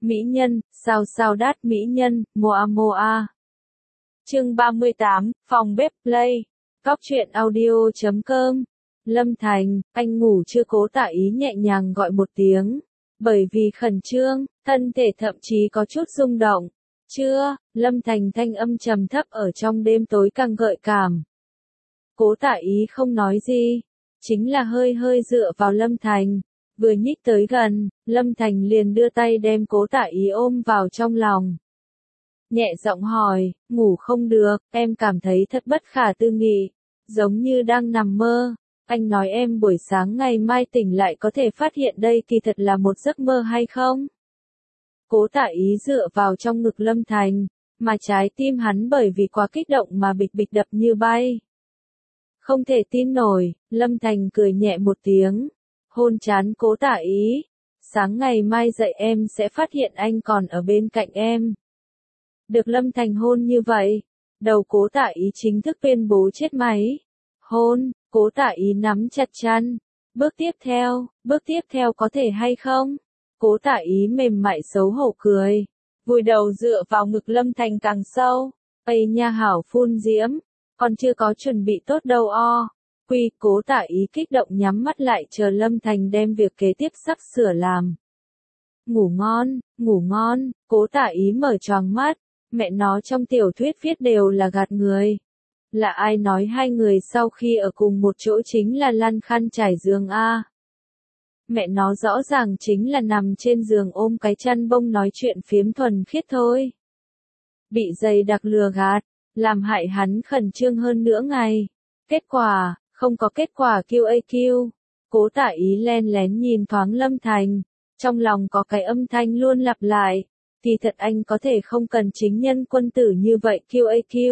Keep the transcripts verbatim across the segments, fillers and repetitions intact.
Mỹ nhân, sao sao đát mỹ nhân, moa moa. Chương ba mươi tám, phòng bếp play. Cóc truyện audio chấm com. Lâm Thành, anh ngủ chưa? Cố Tạ Ý nhẹ nhàng gọi một tiếng. Bởi vì khẩn trương, thân thể thậm chí có chút rung động. Chưa, Lâm Thành thanh âm trầm thấp ở trong đêm tối càng gợi cảm. Cố Tạ Ý không nói gì, chính là hơi hơi dựa vào Lâm Thành. Vừa nhích tới gần, Lâm Thành liền đưa tay đem Cố Tạ Ý ôm vào trong lòng. Nhẹ giọng hỏi, ngủ không được, em cảm thấy thật bất khả tư nghị, giống như đang nằm mơ. Anh nói em buổi sáng ngày mai tỉnh lại có thể phát hiện đây kỳ thật là một giấc mơ hay không? Cố Tạ Ý dựa vào trong ngực Lâm Thành, mà trái tim hắn bởi vì quá kích động mà bịch bịch đập như bay. Không thể tin nổi, Lâm Thành cười nhẹ một tiếng, hôn trán Cố Tạ Ý. Sáng ngày mai dậy em sẽ phát hiện anh còn ở bên cạnh em. Được Lâm Thành hôn như vậy, đầu Cố Tạ Ý chính thức tuyên bố chết máy. Hôn, Cố Tạ Ý nắm chặt chăn. Bước tiếp theo, bước tiếp theo có thể hay không? Cố Tạ Ý mềm mại xấu hổ cười, vùi đầu dựa vào ngực Lâm Thành càng sâu. Ây nha hảo phun diễm, còn chưa có chuẩn bị tốt đâu o. Quy, Cố Tạ Ý kích động nhắm mắt lại chờ Lâm Thành đem việc kế tiếp sắp sửa làm. Ngủ ngon, ngủ ngon, Cố Tạ Ý mở choàng mắt. Mẹ nó trong tiểu thuyết viết đều là gạt người. Là ai nói hai người sau khi ở cùng một chỗ chính là lăn khăn trải giường a? Mẹ nó rõ ràng chính là nằm trên giường ôm cái chăn bông nói chuyện phiếm thuần khiết thôi. Bị dày đặc lừa gạt, làm hại hắn khẩn trương hơn nửa ngày. Kết quả, không có kết quả quy a quy. Cố Tạ Ý len lén nhìn thoáng Lâm Thành, trong lòng có cái âm thanh luôn lặp lại. Thì thật anh có thể không cần chính nhân quân tử như vậy quy a quy.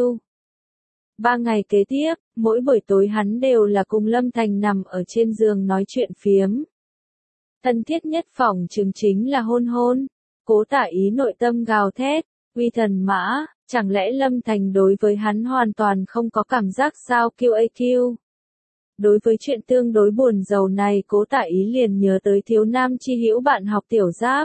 Ba ngày kế tiếp, mỗi buổi tối hắn đều là cùng Lâm Thành nằm ở trên giường nói chuyện phiếm. Thân thiết nhất phỏng chừng chính là hôn hôn. Cố Tạ Ý nội tâm gào thét, uy thần mã, chẳng lẽ Lâm Thành đối với hắn hoàn toàn không có cảm giác sao quy a quy. Đối với chuyện tương đối buồn rầu này Cố Tạ Ý liền nhớ tới thiếu nam chi hữu bạn học Tiểu Giáp.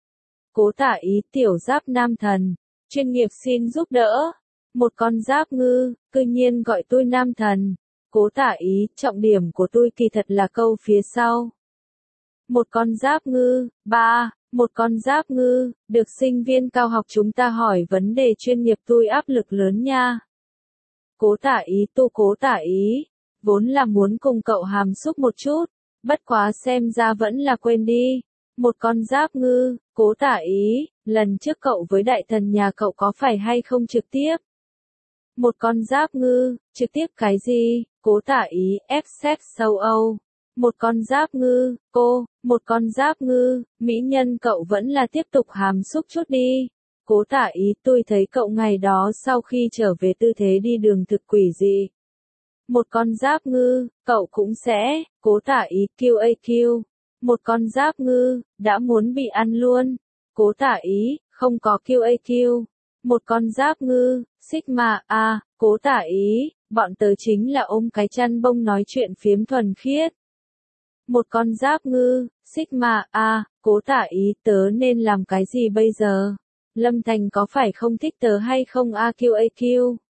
Cố Tạ Ý, Tiểu Giáp nam thần, chuyên nghiệp xin giúp đỡ. Một con giáp ngư, cư nhiên gọi tôi nam thần. Cố Tạ Ý, trọng điểm của tôi kỳ thật là câu phía sau. Một con giáp ngư, ba, một con giáp ngư, được sinh viên cao học chúng ta hỏi vấn đề chuyên nghiệp tôi áp lực lớn nha. Cố Tạ Ý, tu Cố Tạ Ý, vốn là muốn cùng cậu hàm xúc một chút, bất quá xem ra vẫn là quên đi. Một con giáp ngư, Cố Tạ Ý, lần trước cậu với đại thần nhà cậu có phải hay không trực tiếp? Một con giáp ngư, trực tiếp cái gì? Cố Tạ Ý, ép xét châu Âu. Một con giáp ngư, cô, một con giáp ngư, mỹ nhân cậu vẫn là tiếp tục hàm xúc chút đi. Cố Tạ Ý, tôi thấy cậu ngày đó sau khi trở về tư thế đi đường thực quỷ dị. Một con giáp ngư, cậu cũng sẽ, Cố Tạ Ý, quy a quy. Một con giáp ngư, đã muốn bị ăn luôn. Cố Tạ Ý, không có quy a quy. Một con giáp ngư, Sigma A, Cố Tạ Ý, bọn tớ chính là ôm cái chăn bông nói chuyện phiếm thuần khiết. Một con giáp ngư, Sigma A, Cố Tạ Ý, tớ nên làm cái gì bây giờ? Lâm Thành có phải không thích tớ hay không a quy a quy?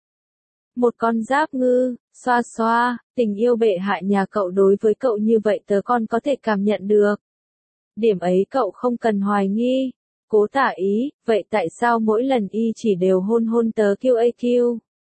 Một con giáp ngư, xoa xoa, tình yêu bệ hạ nhà cậu đối với cậu như vậy tớ còn có thể cảm nhận được. Điểm ấy cậu không cần hoài nghi. Cố Tạ Ý, vậy tại sao mỗi lần y chỉ đều hôn hôn tớ quy a quy?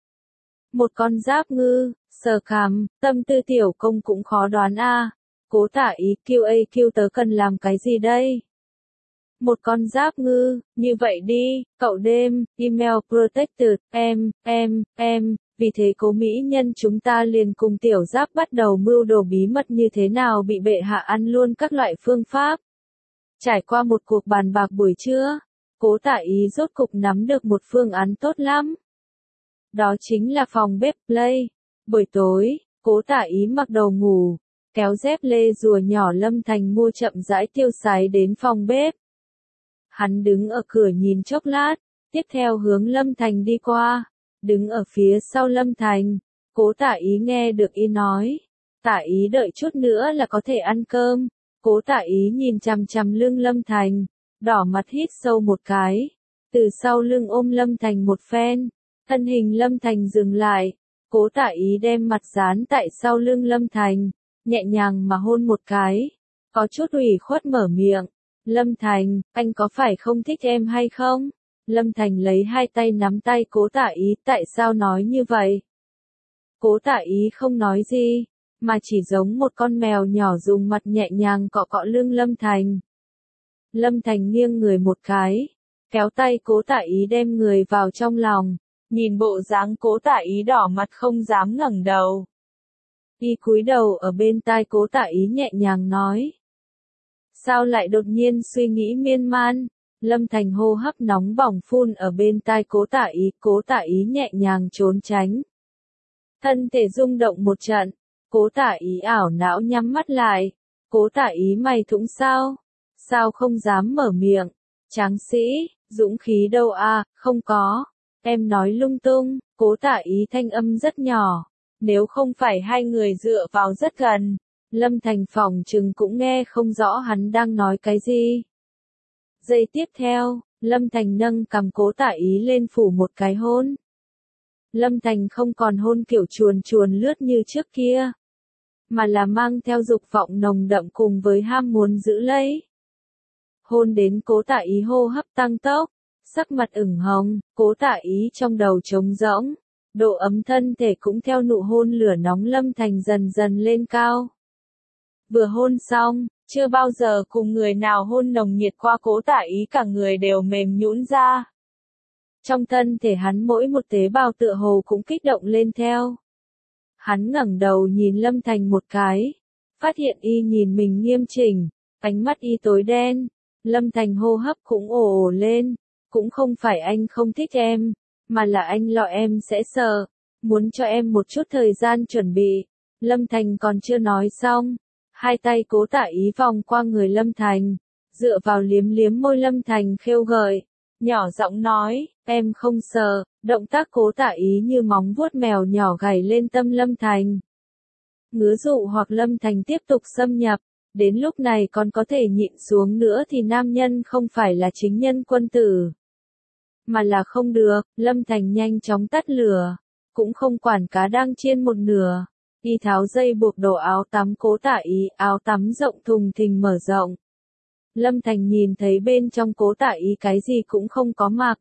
Một con giáp ngư, sờ cằm, tâm tư tiểu công cũng khó đoán a. Cố Tạ Ý, quy a quy tớ cần làm cái gì đây? Một con giáp ngư, như vậy đi, cậu đêm, email protected, em, em, em, vì thế cố mỹ nhân chúng ta liền cùng Tiểu Giáp bắt đầu mưu đồ bí mật như thế nào bị bệ hạ ăn luôn các loại phương pháp. Trải qua một cuộc bàn bạc buổi trưa, Cố Tạ Ý rốt cục nắm được một phương án tốt lắm. Đó chính là phòng bếp play. Buổi tối, Cố Tạ Ý mặc đồ ngủ, kéo dép lê rùa nhỏ Lâm Thành mua chậm rãi tiêu sái đến phòng bếp. Hắn đứng ở cửa nhìn chốc lát, tiếp theo hướng Lâm Thành đi qua, đứng ở phía sau Lâm Thành. Cố Tạ Ý nghe được y nói, Tạ Ý đợi chút nữa là có thể ăn cơm. Cố Tạ Ý nhìn chằm chằm lưng Lâm Thành, đỏ mặt hít sâu một cái, từ sau lưng ôm Lâm Thành một phen, thân hình Lâm Thành dừng lại, Cố Tạ Ý đem mặt dán tại sau lưng Lâm Thành, nhẹ nhàng mà hôn một cái, có chút ủy khuất mở miệng, Lâm Thành, anh có phải không thích em hay không? Lâm Thành lấy hai tay nắm tay Cố Tạ Ý, tại sao nói như vậy? Cố Tạ Ý không nói gì, mà chỉ giống một con mèo nhỏ dùng mặt nhẹ nhàng cọ cọ lưng Lâm Thành. Lâm Thành nghiêng người một cái, kéo tay Cố Tạ Ý đem người vào trong lòng, nhìn bộ dáng Cố Tạ Ý đỏ mặt không dám ngẩng đầu. Y cúi đầu ở bên tai Cố Tạ Ý nhẹ nhàng nói. Sao lại đột nhiên suy nghĩ miên man? Lâm Thành hô hấp nóng bỏng phun ở bên tai Cố Tạ Ý, Cố Tạ Ý nhẹ nhàng trốn tránh. Thân thể rung động một trận, Cố Tạ Ý ảo não nhắm mắt lại. Cố Tạ Ý mày thủng sao? Sao không dám mở miệng? Tráng sĩ, dũng khí đâu à, không có. Em nói lung tung, Cố Tạ Ý thanh âm rất nhỏ. Nếu không phải hai người dựa vào rất gần, Lâm Thành phỏng chừng cũng nghe không rõ hắn đang nói cái gì. Giây tiếp theo, Lâm Thành nâng cầm Cố Tạ Ý lên phủ một cái hôn. Lâm Thành không còn hôn kiểu chuồn chuồn lướt như trước kia, mà là mang theo dục vọng nồng đậm cùng với ham muốn giữ lấy. Hôn đến Cố Tạ Ý hô hấp tăng tốc, sắc mặt ửng hồng, Cố Tạ Ý trong đầu trống rỗng, độ ấm thân thể cũng theo nụ hôn lửa nóng Lâm Thành dần dần lên cao. Vừa hôn xong, chưa bao giờ cùng người nào hôn nồng nhiệt qua Cố Tạ Ý cả người đều mềm nhũn ra. Trong thân thể hắn mỗi một tế bào tựa hồ cũng kích động lên theo. Hắn ngẩng đầu nhìn Lâm Thành một cái, phát hiện y nhìn mình nghiêm chỉnh, ánh mắt y tối đen. Lâm Thành hô hấp cũng ồ ồ lên, cũng không phải anh không thích em, mà là anh lo em sẽ sợ, muốn cho em một chút thời gian chuẩn bị. Lâm Thành còn chưa nói xong, hai tay Cố Tạ Ý vòng qua người Lâm Thành, dựa vào liếm liếm môi Lâm Thành khêu gợi, nhỏ giọng nói, em không sợ, động tác Cố Tạ Ý như móng vuốt mèo nhỏ gảy lên tâm Lâm Thành. Ngứa dụ hoặc Lâm Thành tiếp tục xâm nhập, đến lúc này còn có thể nhịn xuống nữa thì nam nhân không phải là chính nhân quân tử, mà là không được. Lâm Thành nhanh chóng tắt lửa, cũng không quản cá đang chiên một nửa, y tháo dây buộc đồ áo tắm Cố Tạ Ý, áo tắm rộng thùng thình mở rộng. Lâm Thành nhìn thấy bên trong Cố Tạ Ý cái gì cũng không có mặc.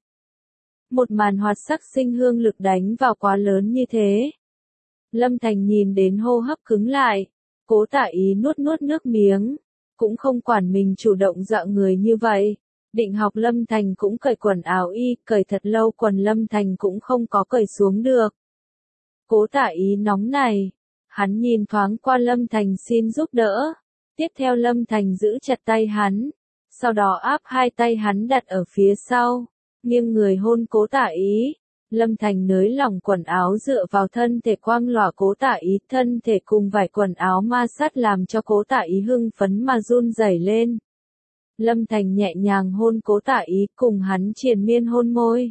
Một màn hoạt sắc sinh hương lực đánh vào quá lớn như thế. Lâm Thành nhìn đến hô hấp cứng lại, Cố Tạ Ý nuốt nuốt nước miếng, cũng không quản mình chủ động dọa người như vậy. Định học Lâm Thành cũng cởi quần áo y, cởi thật lâu quần Lâm Thành cũng không có cởi xuống được. Cố Tạ Ý nóng này, hắn nhìn thoáng qua Lâm Thành xin giúp đỡ. Tiếp theo Lâm Thành giữ chặt tay hắn, sau đó áp hai tay hắn đặt ở phía sau, nghiêng người hôn Cố Tạ Ý. Lâm Thành nới lỏng quần áo dựa vào thân thể quang lòa Cố Tạ Ý, thân thể cùng vải quần áo ma sát làm cho Cố Tạ Ý hưng phấn mà run rẩy lên. Lâm Thành nhẹ nhàng hôn Cố Tạ Ý, cùng hắn triền miên hôn môi.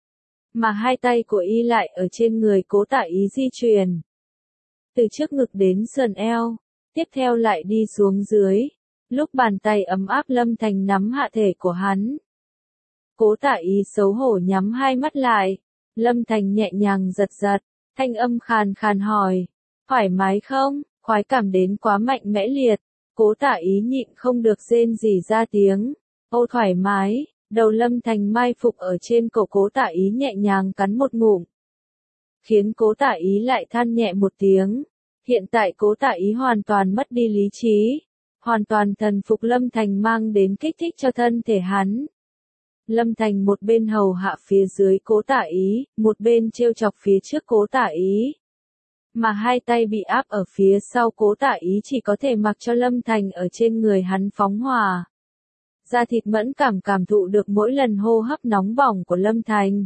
Mà hai tay của y lại ở trên người Cố Tạ Ý di chuyển. Từ trước ngực đến sườn eo, tiếp theo lại đi xuống dưới. Lúc bàn tay ấm áp Lâm Thành nắm hạ thể của hắn. Cố Tạ Ý xấu hổ nhắm hai mắt lại. Lâm Thành nhẹ nhàng giật giật, thanh âm khàn khàn hỏi, thoải mái không, khoái cảm đến quá mạnh mẽ liệt. Cố Tạ Ý nhịn không được rên rỉ ra tiếng, ô thoải mái, đầu Lâm Thành mai phục ở trên cổ Cố Tạ Ý nhẹ nhàng cắn một ngụm. Khiến Cố Tạ Ý lại than nhẹ một tiếng, hiện tại Cố Tạ Ý hoàn toàn mất đi lý trí, hoàn toàn thần phục Lâm Thành mang đến kích thích cho thân thể hắn. Lâm Thành một bên hầu hạ phía dưới Cố Tạ Ý, một bên trêu chọc phía trước Cố Tạ Ý. Mà hai tay bị áp ở phía sau Cố Tạ Ý chỉ có thể mặc cho Lâm Thành ở trên người hắn phóng hỏa. Da thịt mẫn cảm cảm thụ được mỗi lần hô hấp nóng bỏng của Lâm Thành.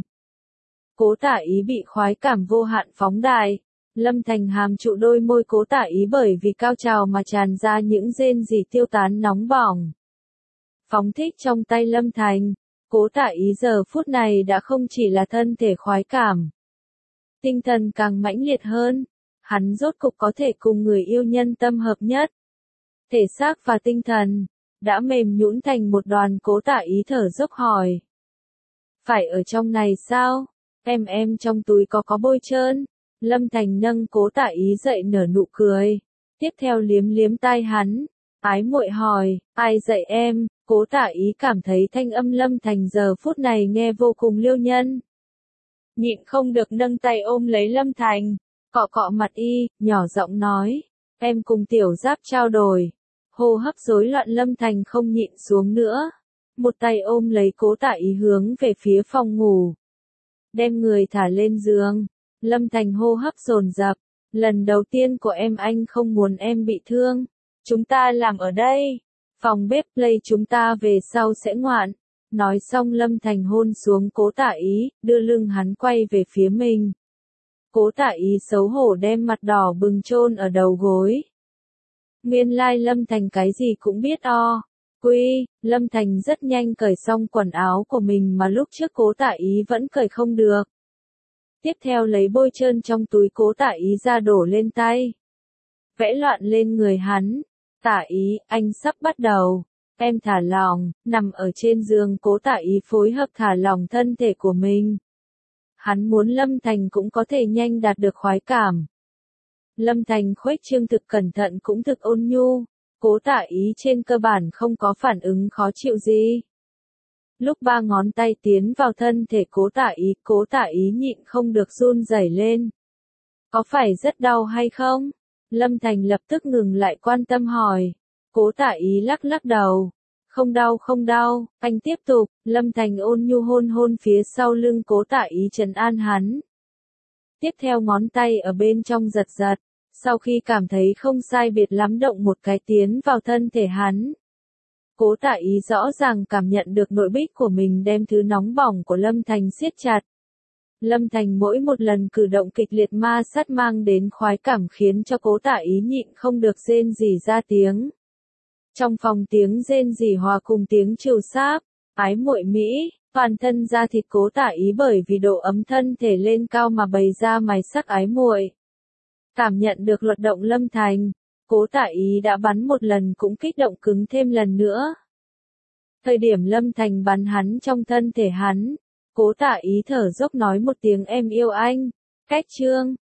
Cố Tạ Ý bị khoái cảm vô hạn phóng đại. Lâm Thành hàm trụ đôi môi Cố Tạ Ý bởi vì cao trào mà tràn ra những rên rỉ tiêu tán nóng bỏng. Phóng thích trong tay Lâm Thành. Cố Tạ Ý giờ phút này đã không chỉ là thân thể khoái cảm. Tinh thần càng mãnh liệt hơn. Hắn rốt cục có thể cùng người yêu nhân tâm hợp nhất. Thể xác và tinh thần đã mềm nhũn thành một đoàn. Cố Tạ Ý thở dốc hỏi. Phải ở trong này sao? Em em trong túi có có bôi trơn. Lâm Thành nâng Cố Tạ Ý dậy nở nụ cười. Tiếp theo liếm liếm tai hắn. Ái muội hỏi, ai dạy em? Cố Tạ Ý cảm thấy thanh âm Lâm Thành giờ phút này nghe vô cùng liêu nhân. Nhịn không được nâng tay ôm lấy Lâm Thành, cọ cọ mặt y, nhỏ giọng nói, em cùng Tiểu Giáp trao đổi. Hô hấp rối loạn Lâm Thành không nhịn xuống nữa. Một tay ôm lấy Cố Tạ Ý hướng về phía phòng ngủ. Đem người thả lên giường. Lâm Thành hô hấp dồn dập. Lần đầu tiên của em anh không muốn em bị thương. Chúng ta làm ở đây. Phòng bếp play chúng ta về sau sẽ ngoạn. Nói xong Lâm Thành hôn xuống Cố Tạ Ý, đưa lưng hắn quay về phía mình. Cố Tạ Ý xấu hổ đem mặt đỏ bừng chôn ở đầu gối. Nguyên lai Lâm Thành cái gì cũng biết o. Quy, Lâm Thành rất nhanh cởi xong quần áo của mình mà lúc trước Cố Tạ Ý vẫn cởi không được. Tiếp theo lấy bôi trơn trong túi Cố Tạ Ý ra đổ lên tay. Vẽ loạn lên người hắn. Tạ Ý, anh sắp bắt đầu. Em thả lỏng, nằm ở trên giường. Cố Tạ Ý phối hợp thả lỏng thân thể của mình. Hắn muốn Lâm Thành cũng có thể nhanh đạt được khoái cảm. Lâm Thành khuếch trương thực cẩn thận cũng thực ôn nhu. Cố Tạ Ý trên cơ bản không có phản ứng khó chịu gì. Lúc ba ngón tay tiến vào thân thể Cố Tạ Ý, Cố Tạ Ý nhịn không được run rẩy lên. Có phải rất đau hay không? Lâm Thành lập tức ngừng lại quan tâm hỏi. Cố Tạ Ý lắc lắc đầu. Không đau không đau, anh tiếp tục. Lâm Thành ôn nhu hôn hôn phía sau lưng Cố Tạ Ý trấn an hắn. Tiếp theo ngón tay ở bên trong giật giật. Sau khi cảm thấy không sai biệt lắm động một cái tiến vào thân thể hắn. Cố Tạ Ý rõ ràng cảm nhận được nội bích của mình đem thứ nóng bỏng của Lâm Thành siết chặt. Lâm Thành mỗi một lần cử động kịch liệt ma sát mang đến khoái cảm khiến cho Cố Tạ Ý nhịn không được rên rỉ ra tiếng. Trong phòng tiếng rên rỉ hòa cùng tiếng trừu sáp, ái muội mỹ, toàn thân da thịt Cố Tạ Ý bởi vì độ ấm thân thể lên cao mà bày ra mày sắc ái muội. Cảm nhận được luật động Lâm Thành, Cố Tạ Ý đã bắn một lần cũng kích động cứng thêm lần nữa. Thời điểm Lâm Thành bắn hắn trong thân thể hắn, Cố Tạ Ý thở dốc nói một tiếng em yêu anh. Cách chương